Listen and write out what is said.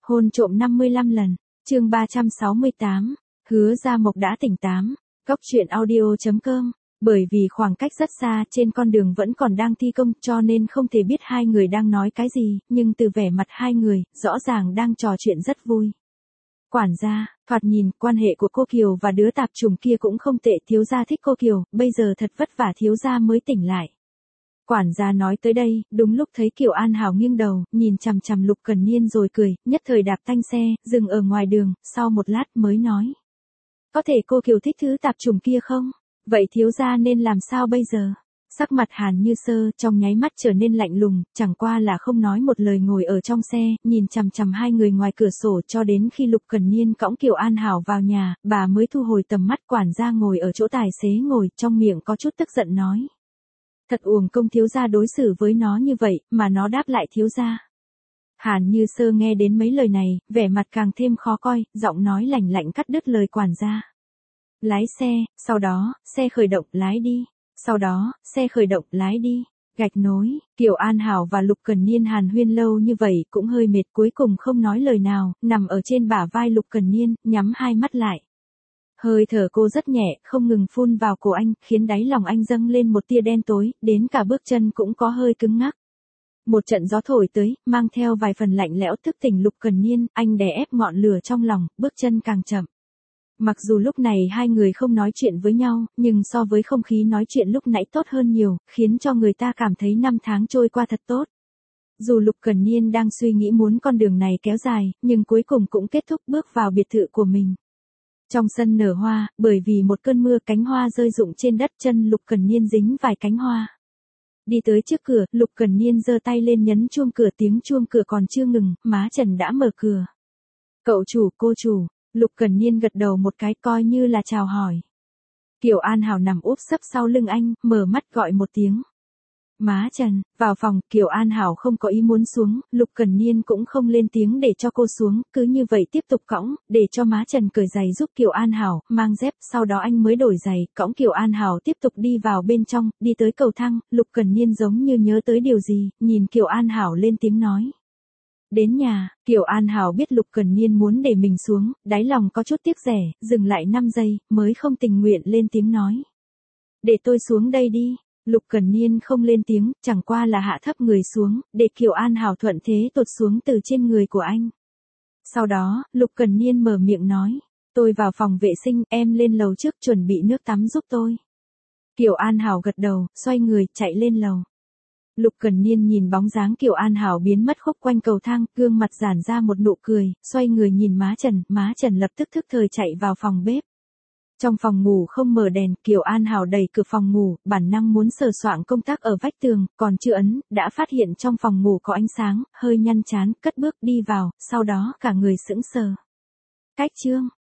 Hôn trộm 55 lần, chương 368, hứa Gia Mộc đã tỉnh 8, góc truyện audio.com, bởi vì khoảng cách rất xa trên con đường vẫn còn đang thi công cho nên không thể biết hai người đang nói cái gì, nhưng từ vẻ mặt hai người, rõ ràng đang trò chuyện rất vui. Quản gia, thoạt nhìn, quan hệ của cô Kiều và đứa tạp chủng kia cũng không tệ, thiếu gia thích cô Kiều, bây giờ thật vất vả thiếu gia mới tỉnh lại. Quản gia nói tới đây, đúng lúc thấy Kiều An Hảo nghiêng đầu, nhìn chằm chằm Lục Cần Niên rồi cười, nhất thời đạp tanh xe, dừng ở ngoài đường, sau một lát mới nói. Có thể cô Kiều thích thứ tạp chủng kia không? Vậy thiếu gia nên làm sao bây giờ? Sắc mặt Hàn Như Sơ trong nháy mắt trở nên lạnh lùng, chẳng qua là không nói một lời ngồi ở trong xe, nhìn chằm chằm hai người ngoài cửa sổ cho đến khi Lục Cần Niên cõng Kiều An Hảo vào nhà, bà mới thu hồi tầm mắt. Quản gia ngồi ở chỗ tài xế ngồi, trong miệng có chút tức giận nói. Thật uổng công thiếu gia đối xử với nó như vậy, mà nó đáp lại thiếu gia. Hàn Như Sơ nghe đến mấy lời này, vẻ mặt càng thêm khó coi, giọng nói lạnh lạnh cắt đứt lời quản gia. Lái xe, sau đó, xe khởi động, lái đi. Sau đó, xe khởi động, lái đi. Gạch nối, Kiều An Hảo và Lục Cần Niên hàn huyên lâu như vậy cũng hơi mệt, cuối cùng không nói lời nào, nằm ở trên bả vai Lục Cần Niên, nhắm hai mắt lại. Hơi thở cô rất nhẹ, không ngừng phun vào cổ anh, khiến đáy lòng anh dâng lên một tia đen tối, đến cả bước chân cũng có hơi cứng ngắc. Một trận gió thổi tới, mang theo vài phần lạnh lẽo thức tỉnh Lục Cần Niên, anh đè ép ngọn lửa trong lòng, bước chân càng chậm. Mặc dù lúc này hai người không nói chuyện với nhau, nhưng so với không khí nói chuyện lúc nãy tốt hơn nhiều, khiến cho người ta cảm thấy năm tháng trôi qua thật tốt. Dù Lục Cần Niên đang suy nghĩ muốn con đường này kéo dài, nhưng cuối cùng cũng kết thúc bước vào biệt thự của mình. Trong sân nở hoa, bởi vì một cơn mưa cánh hoa rơi rụng trên đất, chân Lục Cần Niên dính vài cánh hoa. Đi tới trước cửa, Lục Cần Niên giơ tay lên nhấn chuông cửa, tiếng chuông cửa còn chưa ngừng, má Trần đã mở cửa. Cậu chủ, cô chủ. Lục Cần Niên gật đầu một cái coi như là chào hỏi. Kiều An Hảo nằm úp sấp sau lưng anh, mở mắt gọi một tiếng. Má Trần, vào phòng. Kiều An Hảo không có ý muốn xuống, Lục Cần Niên cũng không lên tiếng để cho cô xuống, cứ như vậy tiếp tục cõng, để cho má Trần cởi giày giúp Kiều An Hảo, mang dép, sau đó anh mới đổi giày, cõng Kiều An Hảo tiếp tục đi vào bên trong, đi tới cầu thang, Lục Cần Niên giống như nhớ tới điều gì, nhìn Kiều An Hảo lên tiếng nói. Đến nhà, Kiều An Hảo biết Lục Cần Niên muốn để mình xuống, đáy lòng có chút tiếc rẻ, dừng lại 5 giây, mới không tình nguyện lên tiếng nói. Để tôi xuống đây đi. Lục Cần Niên không lên tiếng, chẳng qua là hạ thấp người xuống, để Kiều An Hảo thuận thế tụt xuống từ trên người của anh. Sau đó, Lục Cần Niên mở miệng nói, tôi vào phòng vệ sinh, em lên lầu trước chuẩn bị nước tắm giúp tôi. Kiều An Hảo gật đầu, xoay người, chạy lên lầu. Lục Cần Niên nhìn bóng dáng Kiều An Hảo biến mất khúc quanh cầu thang, gương mặt giãn ra một nụ cười, xoay người nhìn má Trần lập tức thức thời chạy vào phòng bếp. Trong phòng ngủ không mở đèn, Kiều An Hảo đẩy cửa phòng ngủ, bản năng muốn sờ soạng công tắc ở vách tường, còn chưa ấn, đã phát hiện trong phòng ngủ có ánh sáng, hơi nhăn chán, cất bước đi vào, sau đó cả người sững sờ. Cách chương